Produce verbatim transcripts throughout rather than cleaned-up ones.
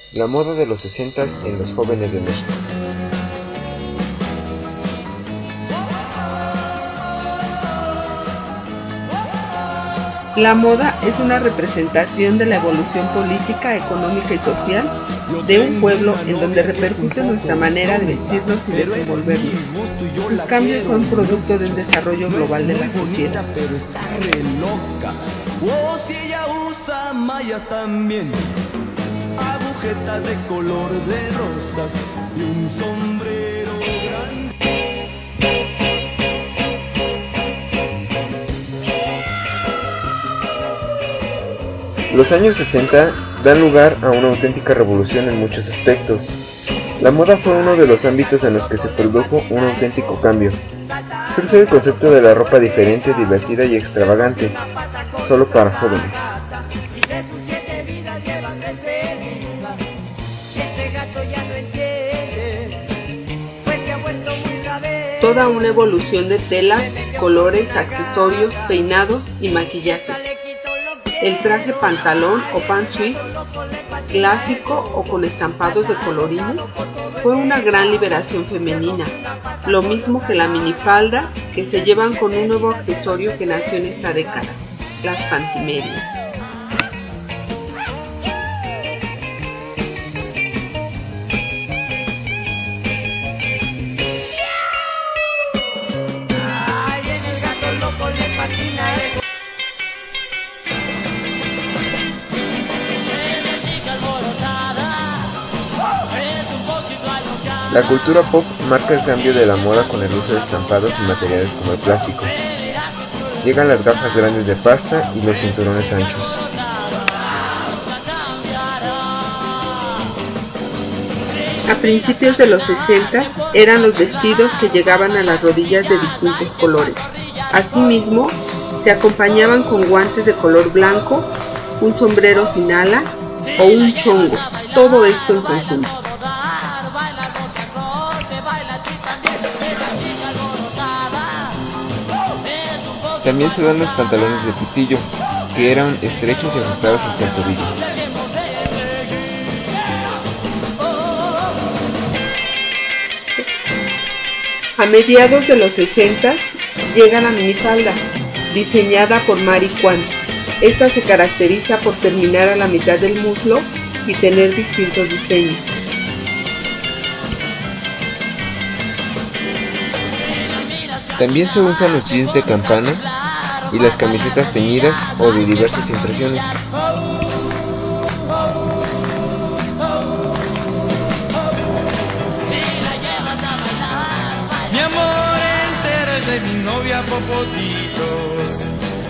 La moda de los sesentas en los jóvenes de México. La moda es una representación de la evolución política, económica y social de un pueblo en donde repercute nuestra manera de vestirnos y desenvolvernos. Sus cambios son producto de un desarrollo global de la sociedad. Pero está re loca. Oh, si ella usa mallas también, agujetas de color de rosas y un sombrero grande. Los años sesenta dan lugar a una auténtica revolución en muchos aspectos. La moda fue uno de los ámbitos en los que se produjo un auténtico cambio. Surge el concepto de la ropa diferente, divertida y extravagante, solo para jóvenes. Toda una evolución de tela, colores, accesorios, peinados y maquillaje. El traje pantalón o pantsuit, clásico o con estampados de colorines, fue una gran liberación femenina, lo mismo que la minifalda, que se llevan con un nuevo accesorio que nació en esta década, las pantimedias. La cultura pop marca el cambio de la moda con el uso de estampados y materiales como el plástico. Llegan las gafas grandes de pasta y los cinturones anchos. A principios de los sesenta eran los vestidos que llegaban a las rodillas de distintos colores. Asimismo, se acompañaban con guantes de color blanco, un sombrero sin ala o un chongo, todo esto en conjunto. También se dan los pantalones de pitillo, que eran estrechos y ajustados hasta el tobillo. A mediados de los sesenta llega la minifalda, diseñada por Mary Quant. Esta se caracteriza por terminar a la mitad del muslo y tener distintos diseños. También se usan los jeans de campana y las camisetas teñidas o de diversas impresiones. Mi amor entero es de mi novia Popotitos.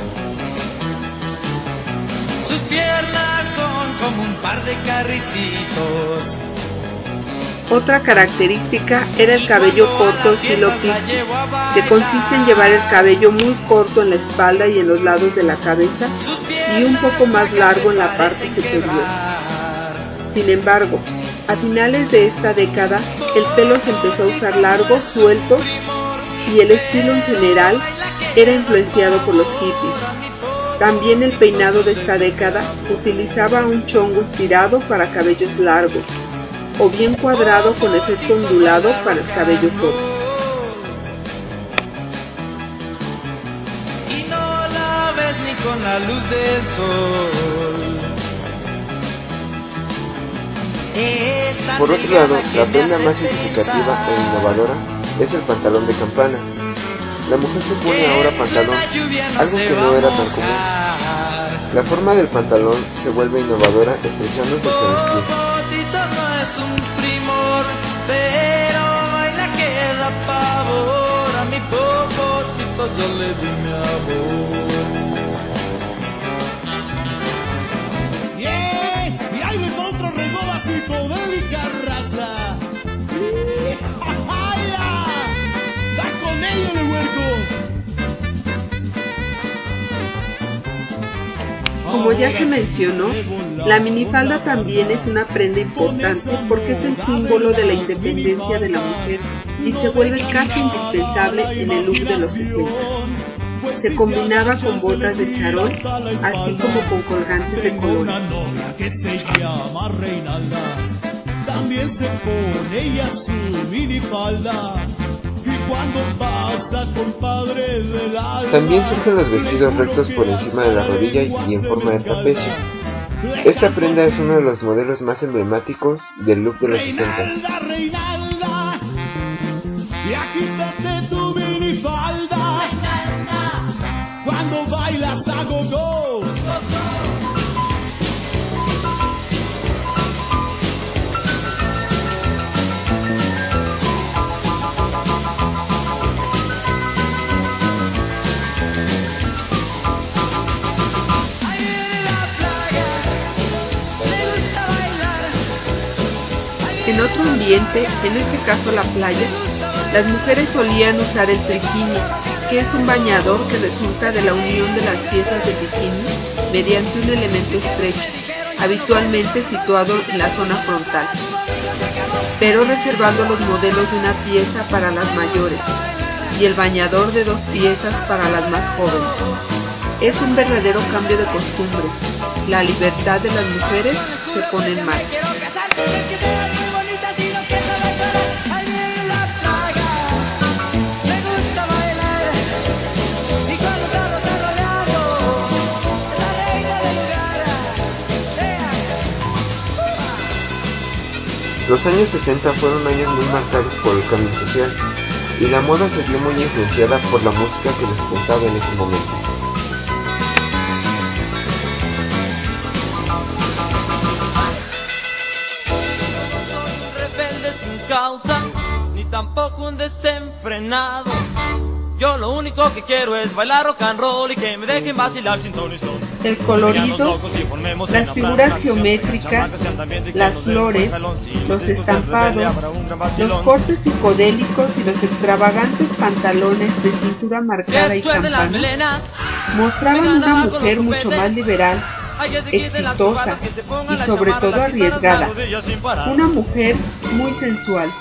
Sus piernas son como un par de carricitos. Otra característica era el cabello corto estilo pixie, que consiste en llevar el cabello muy corto en la espalda y en los lados de la cabeza y un poco más largo en la parte superior. Sin embargo, a finales de esta década, el pelo se empezó a usar largo, suelto, y el estilo en general era influenciado por los hippies. También el peinado de esta década utilizaba un chongo estirado para cabellos largos, o bien cuadrado con efecto ondulado para el cabello corto. Y no la ves ni con la luz del sol. Por otro lado, la prenda más significativa e innovadora es el pantalón de campana. La mujer se pone ahora pantalón, algo que no era tan común. La forma del pantalón se vuelve innovadora, estrechándose hacia los pies. No es un primor, pero baila que da pavor. A mi Popotito yo le di mi amor. Yeah, y ahí les va otro regola psicodélica, raza. ¡Da con ello, le huerco! Como ya se mencionó, la minifalda también es una prenda importante porque es el símbolo de la independencia de la mujer y se vuelve casi indispensable en el look de los sesenta. Se combinaba con botas de charol, así como con colgantes de colores. También se pone ella su minifalda. Y cuando pasa compadre del alma. También surgen los vestidos rectos por encima de la rodilla y en forma de trapecio. Esta prenda es uno de los modelos más emblemáticos del look de los sesentas. Y aquí quítate tu minifalda. Cuando bailas a go-go. En otro ambiente, en este caso la playa, las mujeres solían usar el trikini, que es un bañador que resulta de la unión de las piezas de bikini mediante un elemento estrecho, habitualmente situado en la zona frontal, pero reservando los modelos de una pieza para las mayores y el bañador de dos piezas para las más jóvenes. Es un verdadero cambio de costumbres. La libertad de las mujeres se pone en marcha. Los años sesenta fueron años muy marcados por el cambio social, y la moda se vio muy influenciada por la música que despuntaba en ese momento. Causa, ni tampoco un desenfrenado. Yo lo único que quiero es bailar rock and roll y que me dejen vacilar sin ton y son. El colorido, las figuras geométricas, las flores, los estampados, los cortes psicodélicos y los extravagantes pantalones de cintura marcada y campana mostraban una mujer mucho más liberal, exitosa y sobre todo arriesgada, una mujer muy sensual.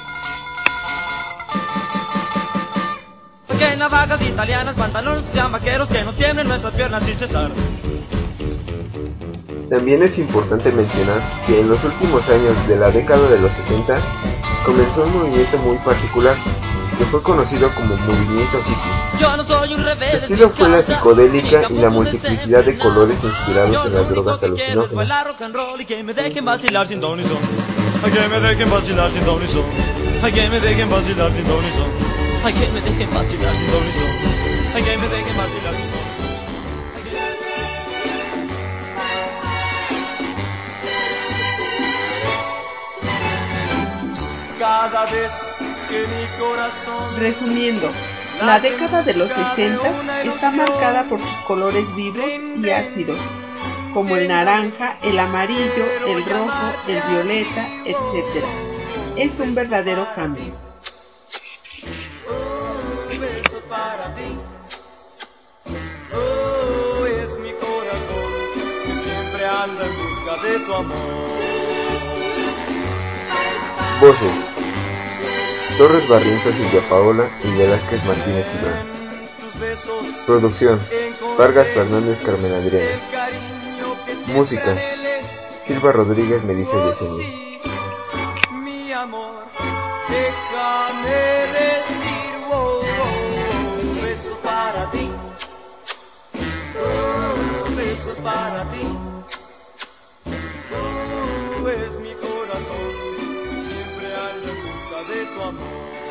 Que navajas italianas, pantalones sean vaqueros, que no tienen nuestras piernas sin cesar. También es importante mencionar que en los últimos años de la década de los sesenta comenzó un movimiento muy particular que fue conocido como movimiento hippie. Yo no soy un rebelde. Su estilo fue la psicodélica y la multiplicidad de colores inspirados en las drogas alucinógenas. Y que me dejen vacilar sin ton y son. Ay, que me dejen vacilar sin ton y son. Ay, que me dejen vacilar sin ton y son. Ay, que me dejen vacilar sin ton y son. Ay, que me dejen vacilar sin ton. Cada vez que mi corazón. Resumiendo, la década de los sesenta está marcada por sus colores vivos y ácidos, como el naranja, el amarillo, el rojo, el violeta, etcétera. Es un verdadero cambio. Un beso para ti. Oh, es mi corazón que siempre anda en busca de tu amor. Voces: Torres Barrientos, Silvia Paola y Velázquez Martínez Cibrón. Producción: Vargas Fernández, Carmen Adriana. Música: Silva Rodríguez, Melissa Yesenia. Mi amor, déjame decir, oh, oh, un beso para ti, oh, un beso para ti, oh, es mi corazón, siempre anda en busca de tu amor.